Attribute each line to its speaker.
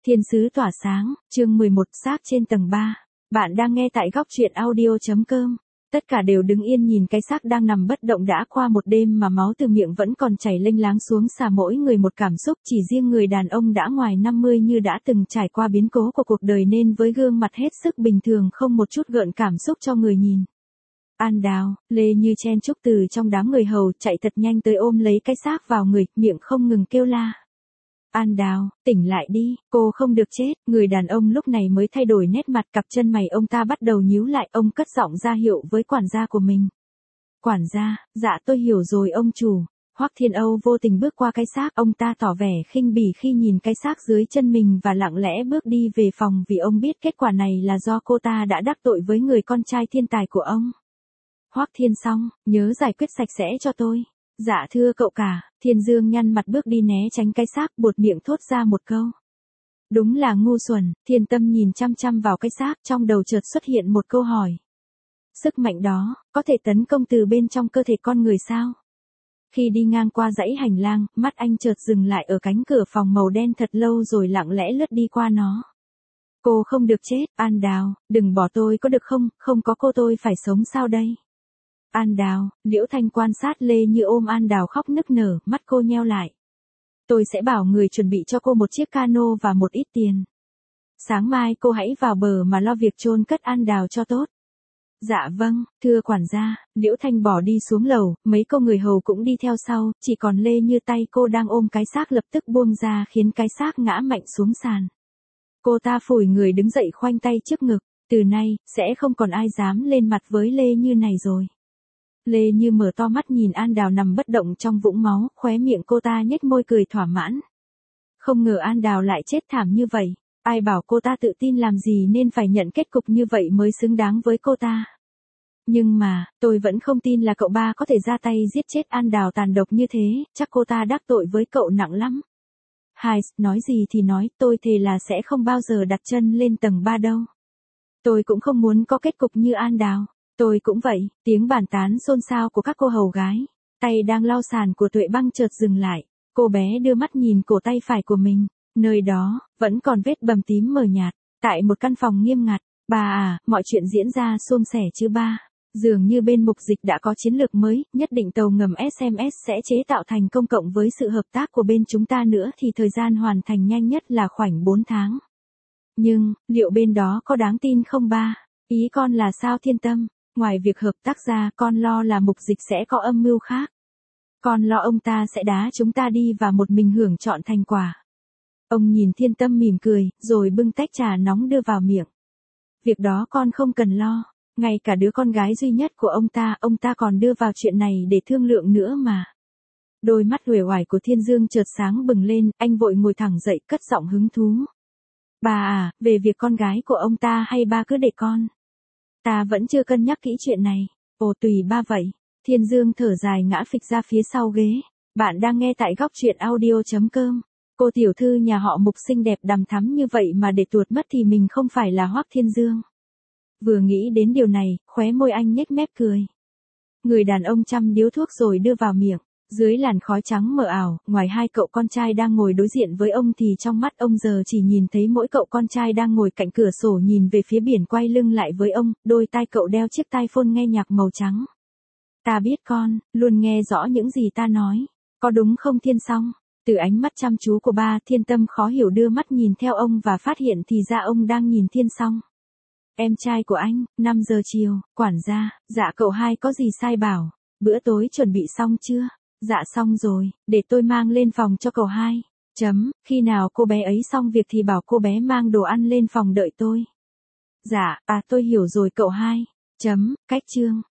Speaker 1: Thiên sứ tỏa sáng, chương 11 xác trên tầng 3. Bạn đang nghe tại góc truyện audio.com. Tất cả đều đứng yên nhìn cái xác đang nằm bất động đã qua một đêm mà máu từ miệng vẫn còn chảy lênh láng xuống xà mỗi người một cảm xúc. Chỉ riêng người đàn ông đã ngoài 50 như đã từng trải qua biến cố của cuộc đời nên với gương mặt hết sức bình thường không một chút gợn cảm xúc cho người nhìn. An Đào, Lê Như chen chúc từ trong đám người hầu chạy thật nhanh tới ôm lấy cái xác vào người, miệng không ngừng kêu la. An Đào, tỉnh lại đi, cô không được chết. Người đàn ông lúc này mới thay đổi nét mặt, cặp chân mày ông ta bắt đầu nhíu lại, ông cất giọng ra hiệu với quản gia của mình. Quản gia, dạ tôi hiểu rồi ông chủ. Hoắc Thiên Âu vô tình bước qua cái xác, ông ta tỏ vẻ khinh bỉ khi nhìn cái xác dưới chân mình và lặng lẽ bước đi về phòng vì ông biết kết quả này là do cô ta đã đắc tội với người con trai thiên tài của ông. Hoắc Thiên Song, nhớ giải quyết sạch sẽ cho tôi. Dạ thưa cậu cả. Thiên Dương nhăn mặt bước đi né tránh cái xác, buột miệng thốt ra một câu. Đúng là ngu xuẩn. Thiên Tâm nhìn chăm chăm vào cái xác, trong đầu chợt xuất hiện một câu hỏi. Sức mạnh đó, có thể tấn công từ bên trong cơ thể con người sao? Khi đi ngang qua dãy hành lang, mắt anh chợt dừng lại ở cánh cửa phòng màu đen thật lâu rồi lặng lẽ lướt đi qua nó. Cô không được chết, An Đào, đừng bỏ tôi có được không, không có cô tôi phải sống sao đây? An Đào, Liễu Thanh quan sát Lê Như ôm An Đào khóc nức nở, mắt cô nheo lại. Tôi sẽ bảo người chuẩn bị cho cô một chiếc cano và một ít tiền. Sáng mai cô hãy vào bờ mà lo việc chôn cất An Đào cho tốt. Dạ vâng, thưa quản gia. Liễu Thanh bỏ đi xuống lầu, mấy cô người hầu cũng đi theo sau, chỉ còn Lê Như tay cô đang ôm cái xác lập tức buông ra khiến cái xác ngã mạnh xuống sàn. Cô ta phủi người đứng dậy khoanh tay trước ngực, từ nay, sẽ không còn ai dám lên mặt với Lê Như này rồi. Lê Như mở to mắt nhìn An Đào nằm bất động trong vũng máu, khóe miệng cô ta nhếch môi cười thỏa mãn. Không ngờ An Đào lại chết thảm như vậy, ai bảo cô ta tự tin làm gì nên phải nhận kết cục như vậy mới xứng đáng với cô ta. Nhưng mà, tôi vẫn không tin là cậu ba có thể ra tay giết chết An Đào tàn độc như thế, chắc cô ta đắc tội với cậu nặng lắm. Hai, nói gì thì nói, tôi thề là sẽ không bao giờ đặt chân lên tầng 3 đâu. Tôi cũng không muốn có kết cục như An Đào. Tôi cũng vậy. Tiếng bàn tán xôn xao của các cô hầu gái, tay đang lau sàn của Tuệ Băng chợt dừng lại. Cô bé đưa mắt nhìn cổ tay phải của mình, nơi đó vẫn còn vết bầm tím mờ nhạt. Tại một căn phòng nghiêm ngặt. Bà à, mọi chuyện diễn ra suôn sẻ chứ ba? Dường như bên mục dịch đã có chiến lược mới, nhất định tàu ngầm SMS sẽ chế tạo thành công cộng với sự hợp tác của bên chúng ta nữa thì thời gian hoàn thành nhanh nhất là khoảng 4 tháng. Nhưng, liệu bên đó có đáng tin không ba? Ý con là sao Thiên Tâm? Ngoài việc hợp tác ra, con lo là mục dịch sẽ có âm mưu khác. Con lo ông ta sẽ đá chúng ta đi và một mình hưởng trọn thành quả. Ông nhìn Thiên Tâm mỉm cười, rồi bưng tách trà nóng đưa vào miệng. Việc đó con không cần lo. Ngay cả đứa con gái duy nhất của ông ta còn đưa vào chuyện này để thương lượng nữa mà. Đôi mắt uể oải của Thiên Dương chợt sáng bừng lên, anh vội ngồi thẳng dậy cất giọng hứng thú. Bà à, về việc con gái của ông ta hay ba cứ để con? Ta vẫn chưa cân nhắc kỹ chuyện này. Ồ tùy ba vậy. Thiên Dương thở dài ngã phịch ra phía sau ghế. Bạn đang nghe tại góc truyện audio.com. Cô tiểu thư nhà họ Mục xinh đẹp đằm thắm như vậy mà để tuột mất thì mình không phải là Hoắc Thiên Dương. Vừa nghĩ đến điều này, khóe môi anh nhếch mép cười. Người đàn ông chăm điếu thuốc rồi đưa vào miệng. Dưới làn khói trắng mờ ảo, ngoài hai cậu con trai đang ngồi đối diện với ông thì trong mắt ông giờ chỉ nhìn thấy mỗi cậu con trai đang ngồi cạnh cửa sổ nhìn về phía biển quay lưng lại với ông, đôi tai cậu đeo chiếc tai phone nghe nhạc màu trắng. Ta biết con, luôn nghe rõ những gì ta nói. Có đúng không Thiên Song? Từ ánh mắt chăm chú của ba, Thiên Tâm khó hiểu đưa mắt nhìn theo ông và phát hiện thì ra ông đang nhìn Thiên Song. Em trai của anh, 5 giờ chiều, quản gia, dạ cậu hai có gì sai bảo, bữa tối chuẩn bị xong chưa? Dạ xong rồi, để tôi mang lên phòng cho cậu hai. Khi nào cô bé ấy xong việc thì bảo cô bé mang đồ ăn lên phòng đợi tôi. Dạ, tôi hiểu rồi cậu hai. Cách chương.